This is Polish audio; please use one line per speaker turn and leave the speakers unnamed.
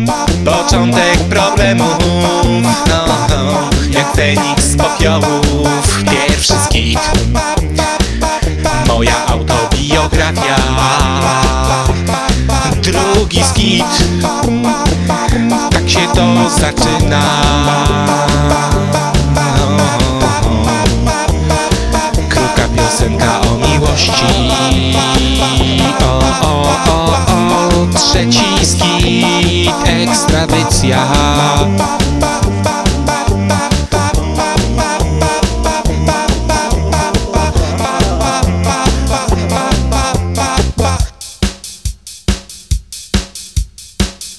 Początek problemów, jak Feniks z popiołów. Pierwszy skit, moja autobiografia. Drugi skit, tak się to zaczyna. Krótka piosenka o miłości. Trzeci skit, ekstradycja.